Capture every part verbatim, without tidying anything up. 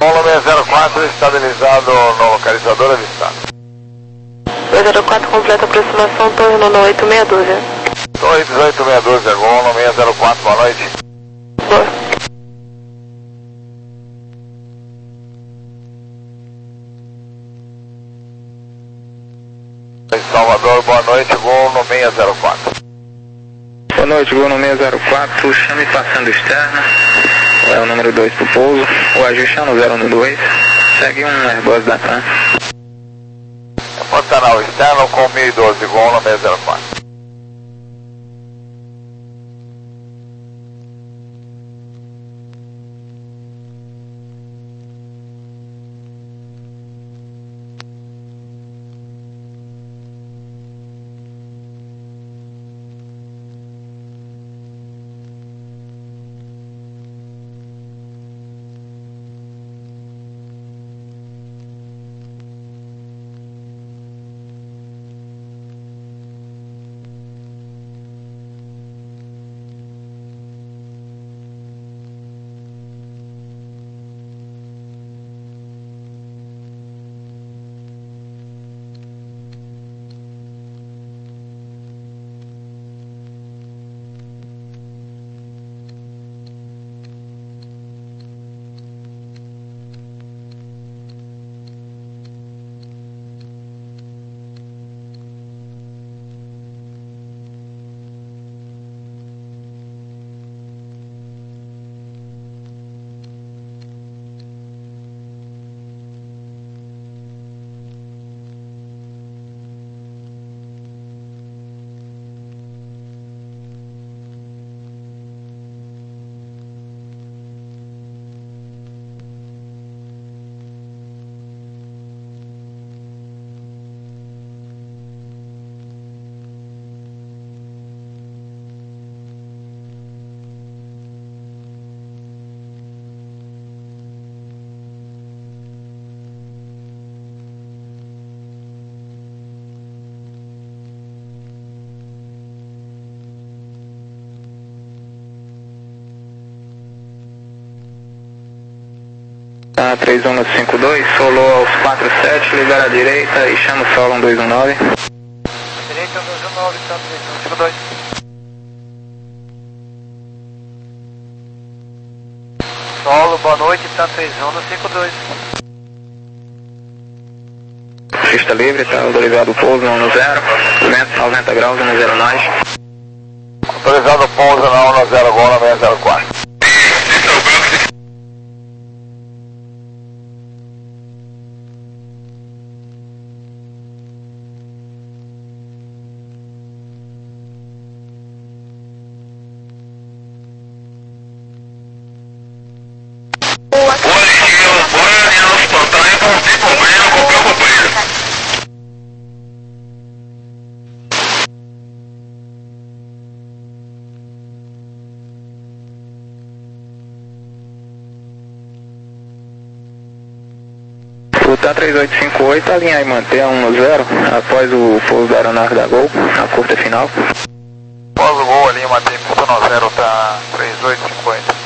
seis zero quatro estabilizado no localizador avistado. dois zero quatro completa aproximação, torre no oito seis doze. Torre dezoito seis doze, Golo seis zero quatro, boa noite. Boa. Salvador, boa noite, Gol no seis zero quatro. Boa noite, Gol no seis zero quatro, chame passando externa, é o número dois pro pouso, o ajuste é no zero um dois, segue um Airbus da TAM. Canal externo com mil e doze, Gol no seis zero quatro. Tá, três um cinco dois, solou aos quatro sete, libera a direita e chama o solo um dois um nove. Direita um dois um nove, tá, três um cinco dois. Solo, boa noite, tá, três um cinco dois. Pista livre, tá, autorizado o pouso no zero, noventa graus, no zero nós. Autorizado o pouso na um zero, Gol no seis zero quatro. O T A três oito cinco oito, alinhar e manter a um no zero, após o pouso da aeronave da Gol, na curta final. Após o Gol, alinha e mantém pista no zero, tá, três oito cinco oito.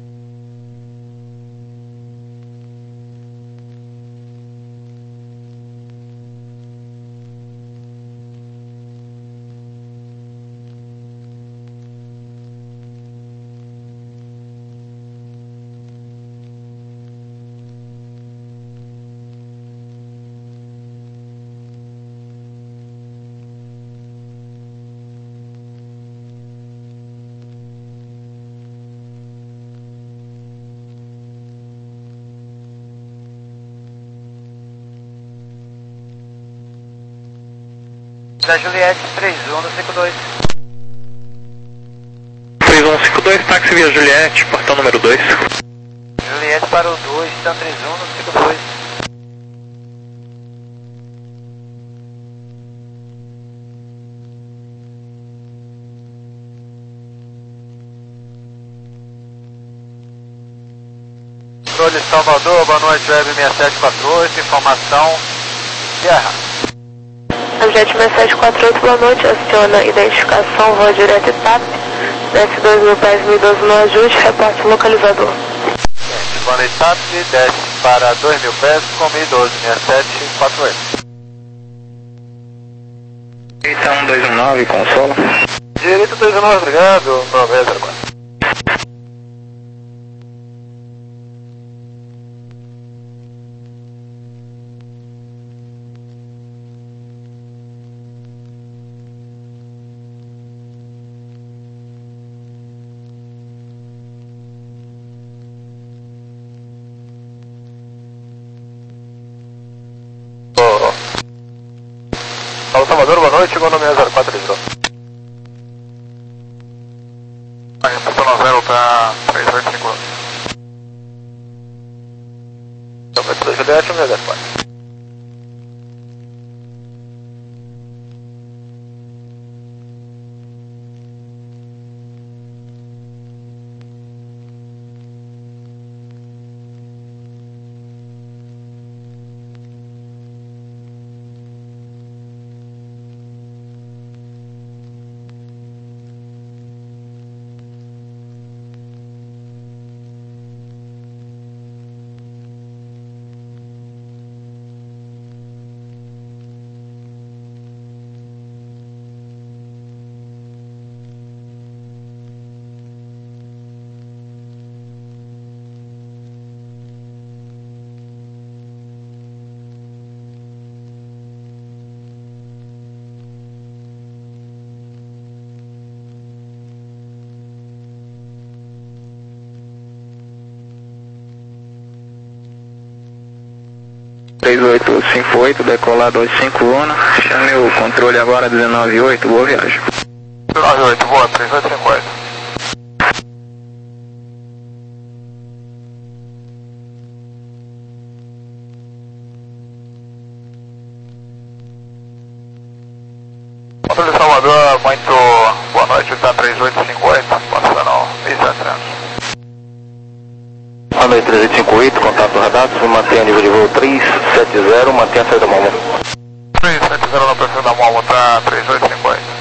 Da Juliette três um cinco dois. três um cinco dois, táxi via Juliette, portão número dois. Juliette para o dois, tá, três um cinco dois. Controle Salvador, boa noite, Web seis sete quatro oito, informação, Guerra. Jet seis sete quatro oito, boa noite, aciona identificação, voz direta e T A P, S dois mil pés mil e doze no ajuste, reporte localizador. Vale T A P, desce para dois mil pés com mil e doze, sessenta e sete, quarenta e oito. Direita um dois um nove, consolo. Direita dois um nove, obrigado, nove zero quatro. Paulo Salvador, boa noite, chegou no seis zero quatro, livrou. Orientação zero para três oito cinco. Então, vai ser Juliette, seis zero quatro. três oito cinco oito, decolar dois cinco Luna, chame o controle agora dezenove oito, boa viagem. dezenove oito, boa, três oito cinco oito. Controle de Salvador, muito boa noite, está três oito cinco oito, passando mil e setecentos. Boa noite, três oito cinco oito, contato radar, mantenha nível de voo três sete zero, mantenha a saída da Momo. três sete zero no perfil da Momo, tá três oito cinco oito.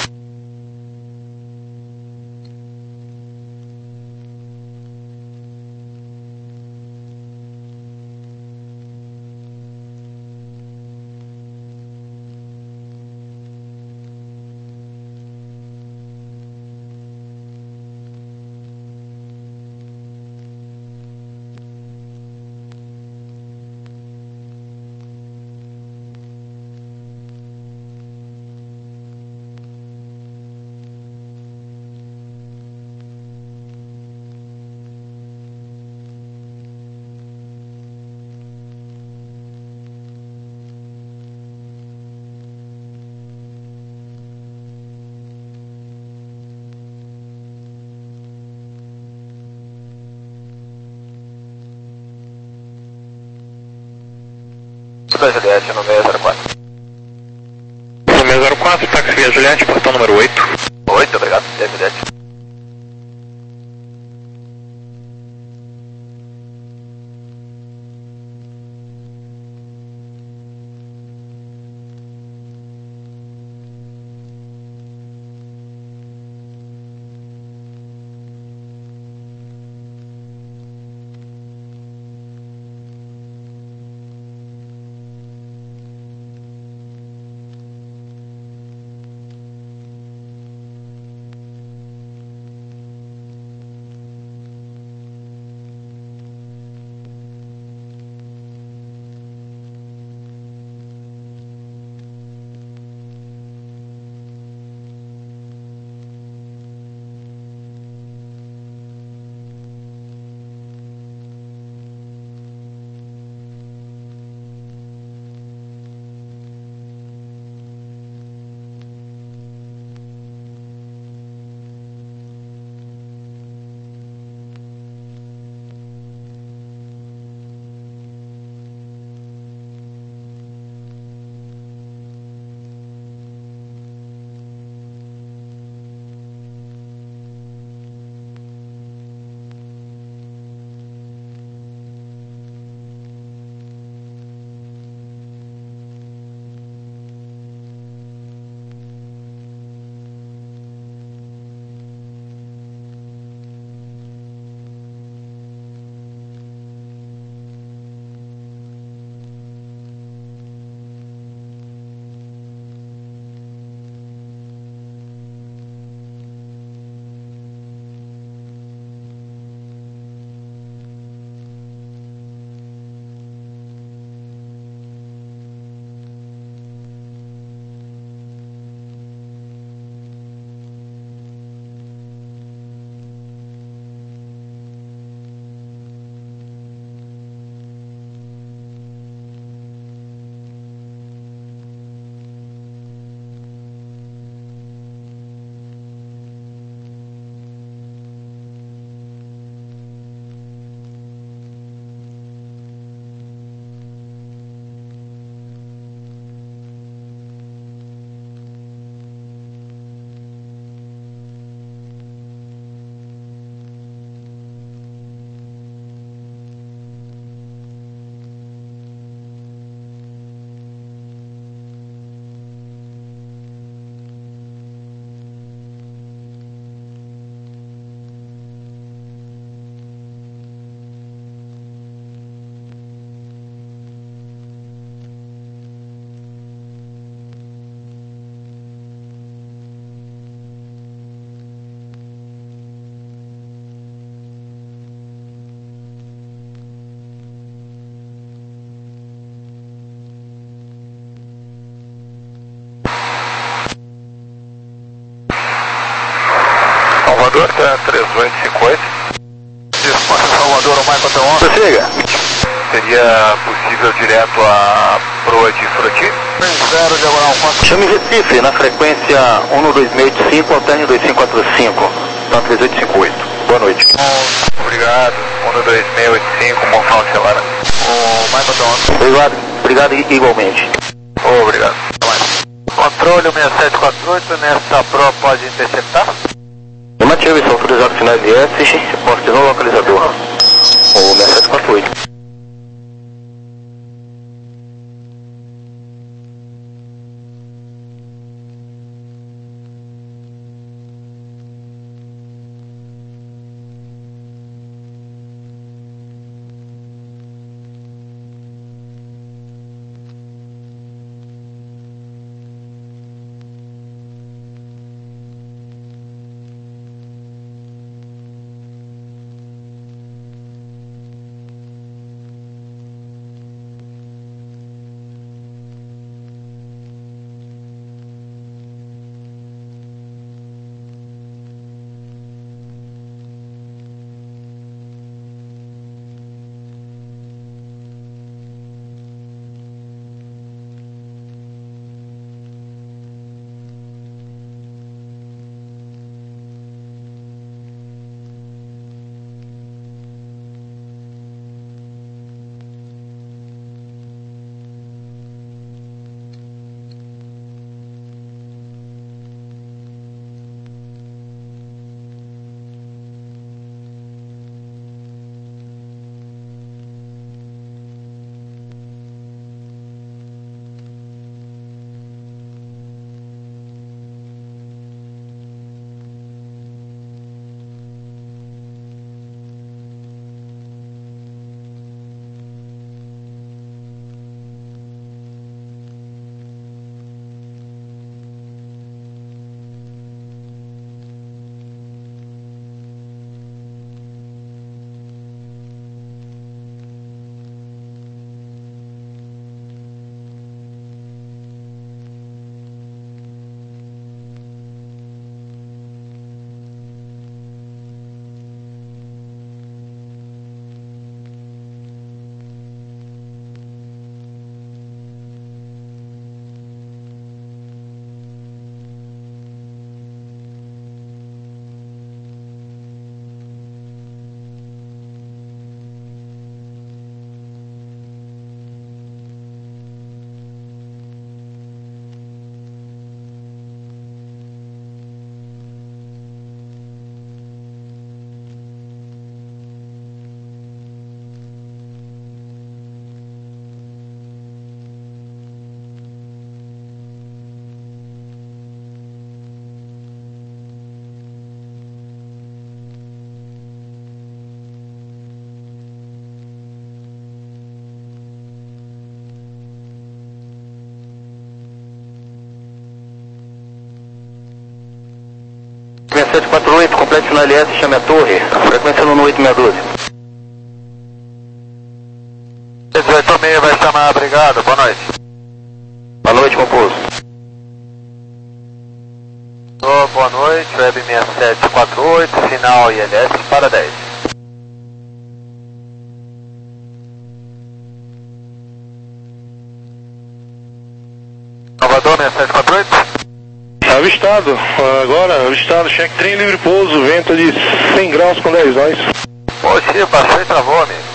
da Juliette no seis zero quatro. No seis zero quatro, táxi via Juliette, portão número oito. oito, obrigado, via Juliette. Salvador, tá três oito cinco oito. Resposta Salvador, o Michael Teon. Prossiga. Seria possível direto a proa de Froti? zero, diagonal quatro. Chame Recife, na frequência um dois seis oito cinco, alterne dois cinco quatro cinco, então três oito cinco oito. Boa noite. Bom, obrigado. um dois seis oito cinco, bom final de semana. O Michael Teon. Obrigado, obrigado igualmente. Oh, obrigado. Controle seis sete quatro oito, nessa proa pode interceptar? Afirmativo, está autorizado final L S, poste no localizador. O seis sete quatro oito. seis sete quatro oito, complete no L S, chame a torre, frequência no oito seis um dois. dezoito seis vai chamar, obrigado, boa noite. Boa noite, compouso. Oh, boa noite, Web seis sete quatro oito, final I L S para dez. Salvador seis sete quatro oito. Avistado, agora, avistado, check trem livre pouso, vento de cem graus com dez nós. Poxa, passou e travou, amigo.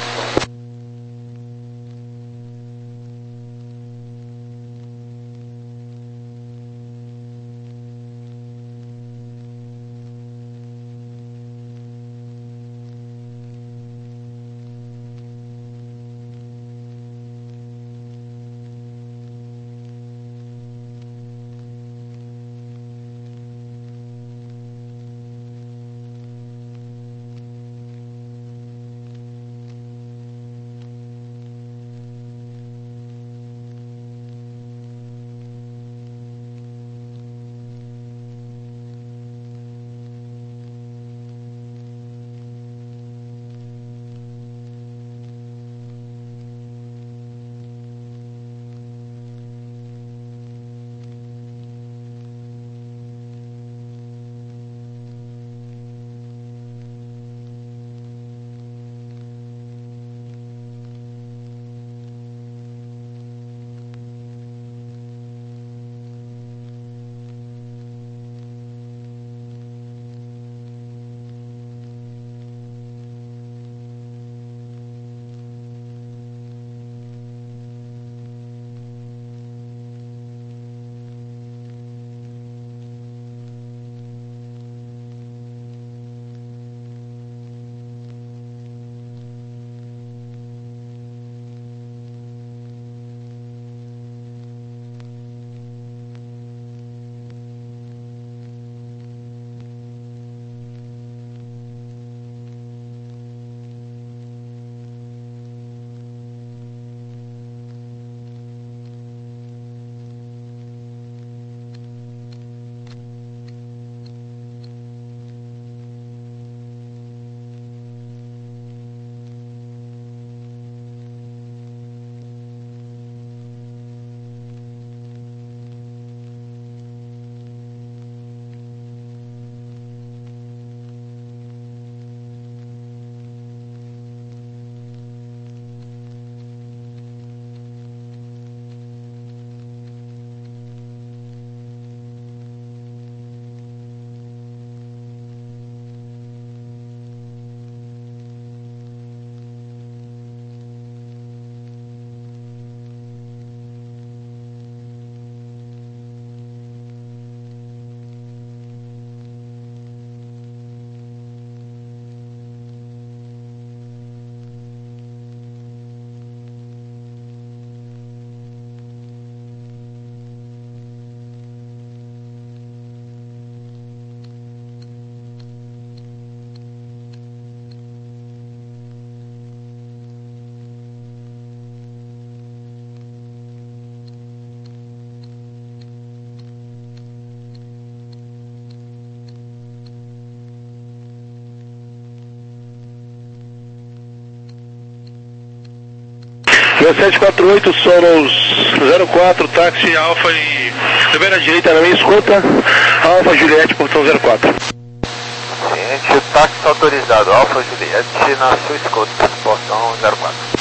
Meu sete quatro oito, Soros zero quatro, táxi Alfa e também à direita na minha escuta, Alfa Juliette, portão zero quatro. Ciente, o táxi autorizado, Alfa Juliette na sua escuta, portão zero quatro.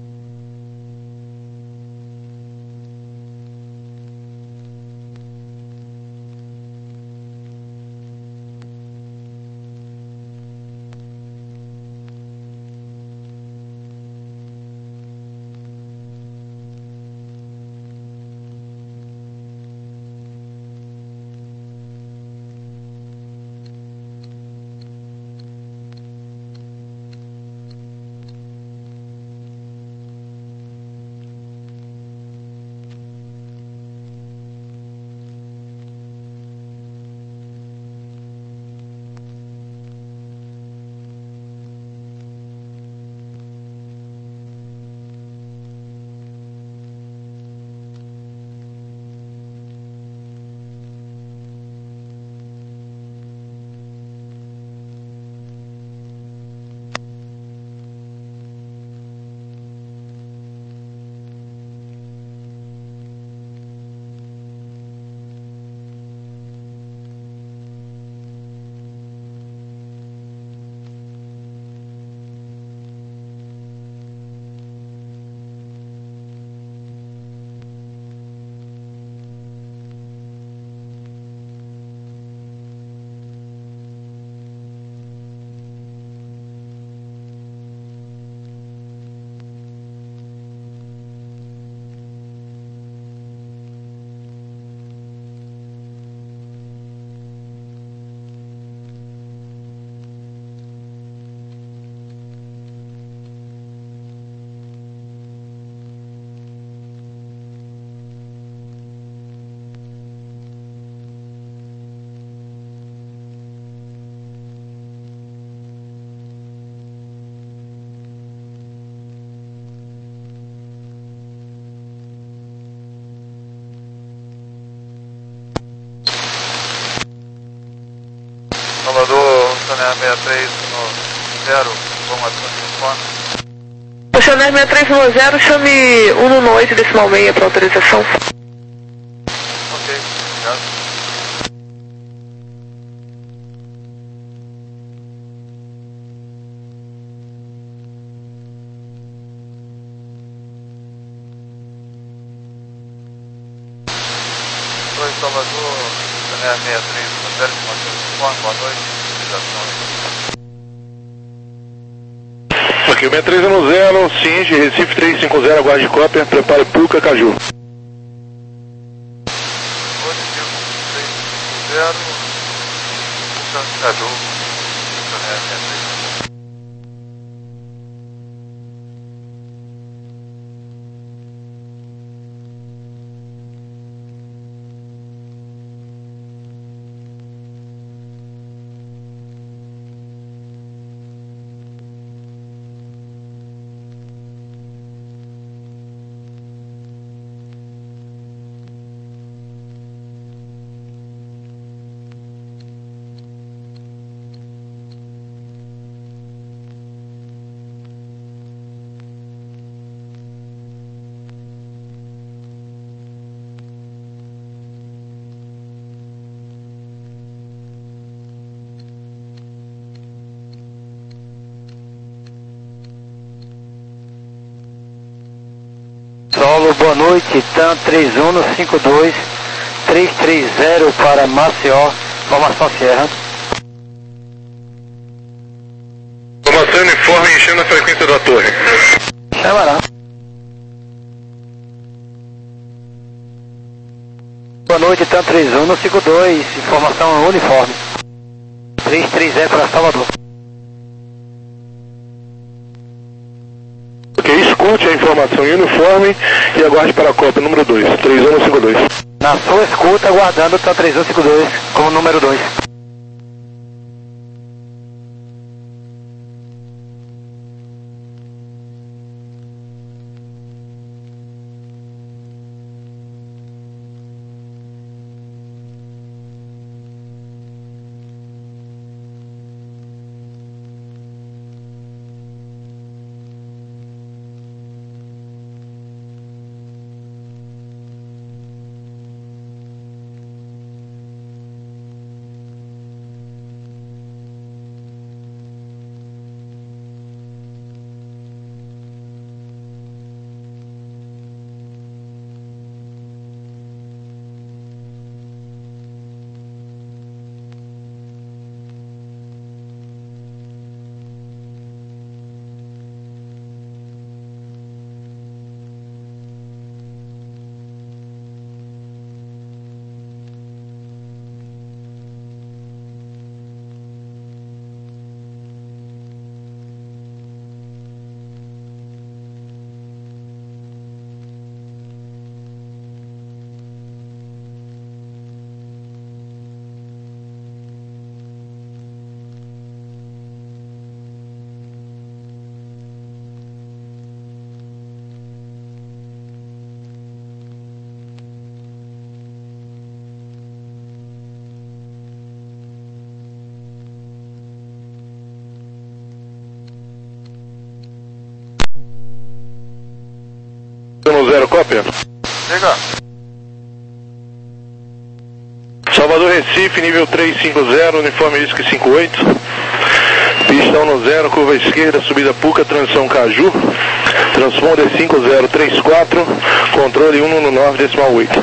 Salvador, Chanel sessenta e três um zero, informação de telefone. O Chanel sessenta e três um zero, chame um no oito decimal meia para autorização. Ok, obrigado. Oi, Salvador, Chanel sessenta e três um zero, informação de telefone, boa noite, autorização. Ok, sessenta e três um zero, ciente, Recife trezentos e cinquenta, aguarde cópia, prepare Puca, Caju. Oi, trezentos e cinquenta, Puca, Caju, Chanel sessenta e três. Solo, boa noite, TAM três um cinco dois, três três zero para Maceió, formação Sierra. Formação uniforme enchendo a frequência da torre. Chamará. Boa noite, TAM três um cinco dois, informação uniforme. três três zero para Salvador. Ok, escute a informação em uniforme e aguarde para a cópia número dois, três um cinco dois. Na sua escuta, aguardando o TAM três um cinco dois como número dois. cópia. Diga. Salvador Recife, nível trezentos e cinquenta, uniforme Whisky cinquenta e oito. Pista um no zero, curva esquerda, subida Puca, transição Caju. Transponder cinco zero três quatro, controle um no nove decimal oito.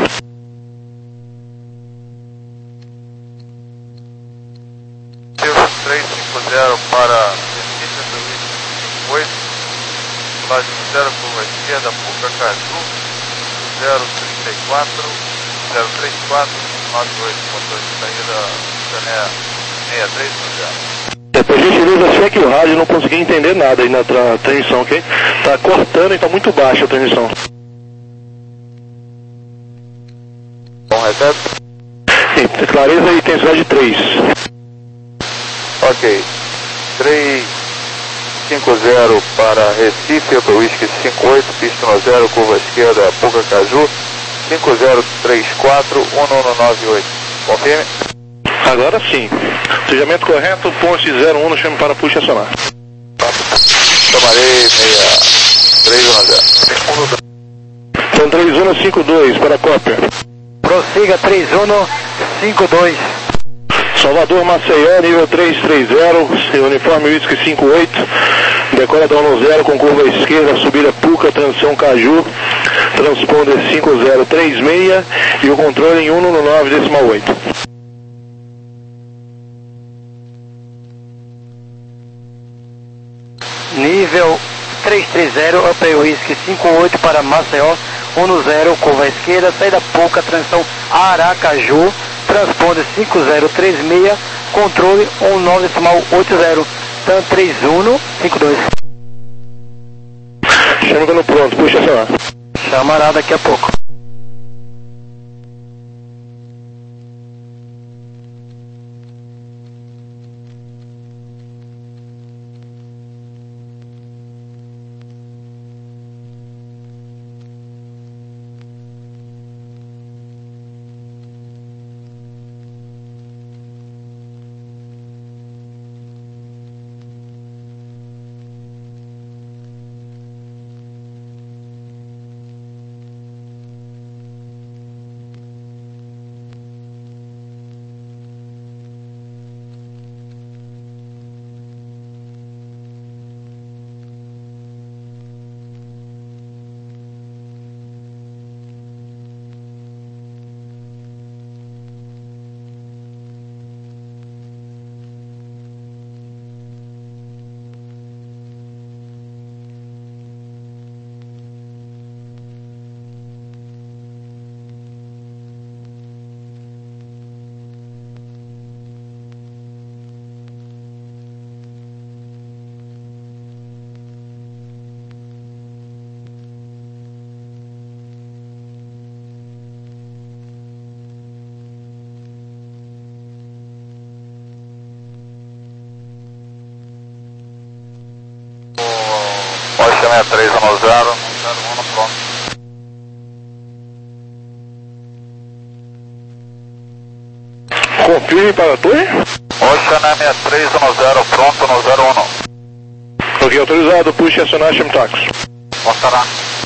trezentos e cinquenta para Recife, cinquenta e oito. Lado zero, curva esquerda, Puca, Caju. zero trinta e quatro, zero trinta e quatro, nove oito, motor de saída, Cané sessenta e três zero. É, por gentileza, cheque o rádio, não consegui entender nada aí na tra transmissão, ok? Tá cortando e tá muito baixa a transmissão. Bom, recebe? Sim, clareza e intensidade três. Ok. trezentos e cinquenta para Recife, Hotel Whisky cinquenta e oito, pista no zero, curva esquerda, Puca, Caju. cinco zero três quatro, um um nove oito. Confirme? Agora sim. Sujamento correto, ponte zero um, chame para puxa acionar. Chamarei seis três um zero. Então três um cinco dois para a cópia. Prossiga três um cinco dois. Salvador Maceió, nível trezentos e trinta, uniforme Whisky cinquenta e oito. Decola da um no zero com curva esquerda, subida Puca, transição Caju. Transponder cinco zero três seis e o controle em um no nove decimal oito. Nível trezentos e trinta, Upper Whisky cinquenta e oito para Maceió, um no zero, curva esquerda, saída Puca, transição Aracaju, transponder cinco zero três seis, controle um nove decimal oito zero, TAM três um cinco dois. Chama quando pronto, puxa acionar. Chamará daqui a pouco. Ocean três um zero, zero um pronto. Confirme para a torre. Ocean sessenta e três um zero, pronto no zero um. Ok, autorizado, puxa acionar, chame táxi. Mostrará.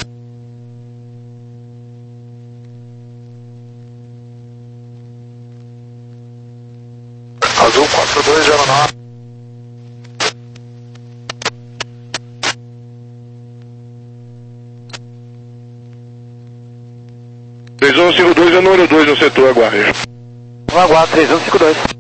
Azul quatro dois zero nove. três um cinco dois é número dois no setor, aguarde. Um aguardo três um cinco dois.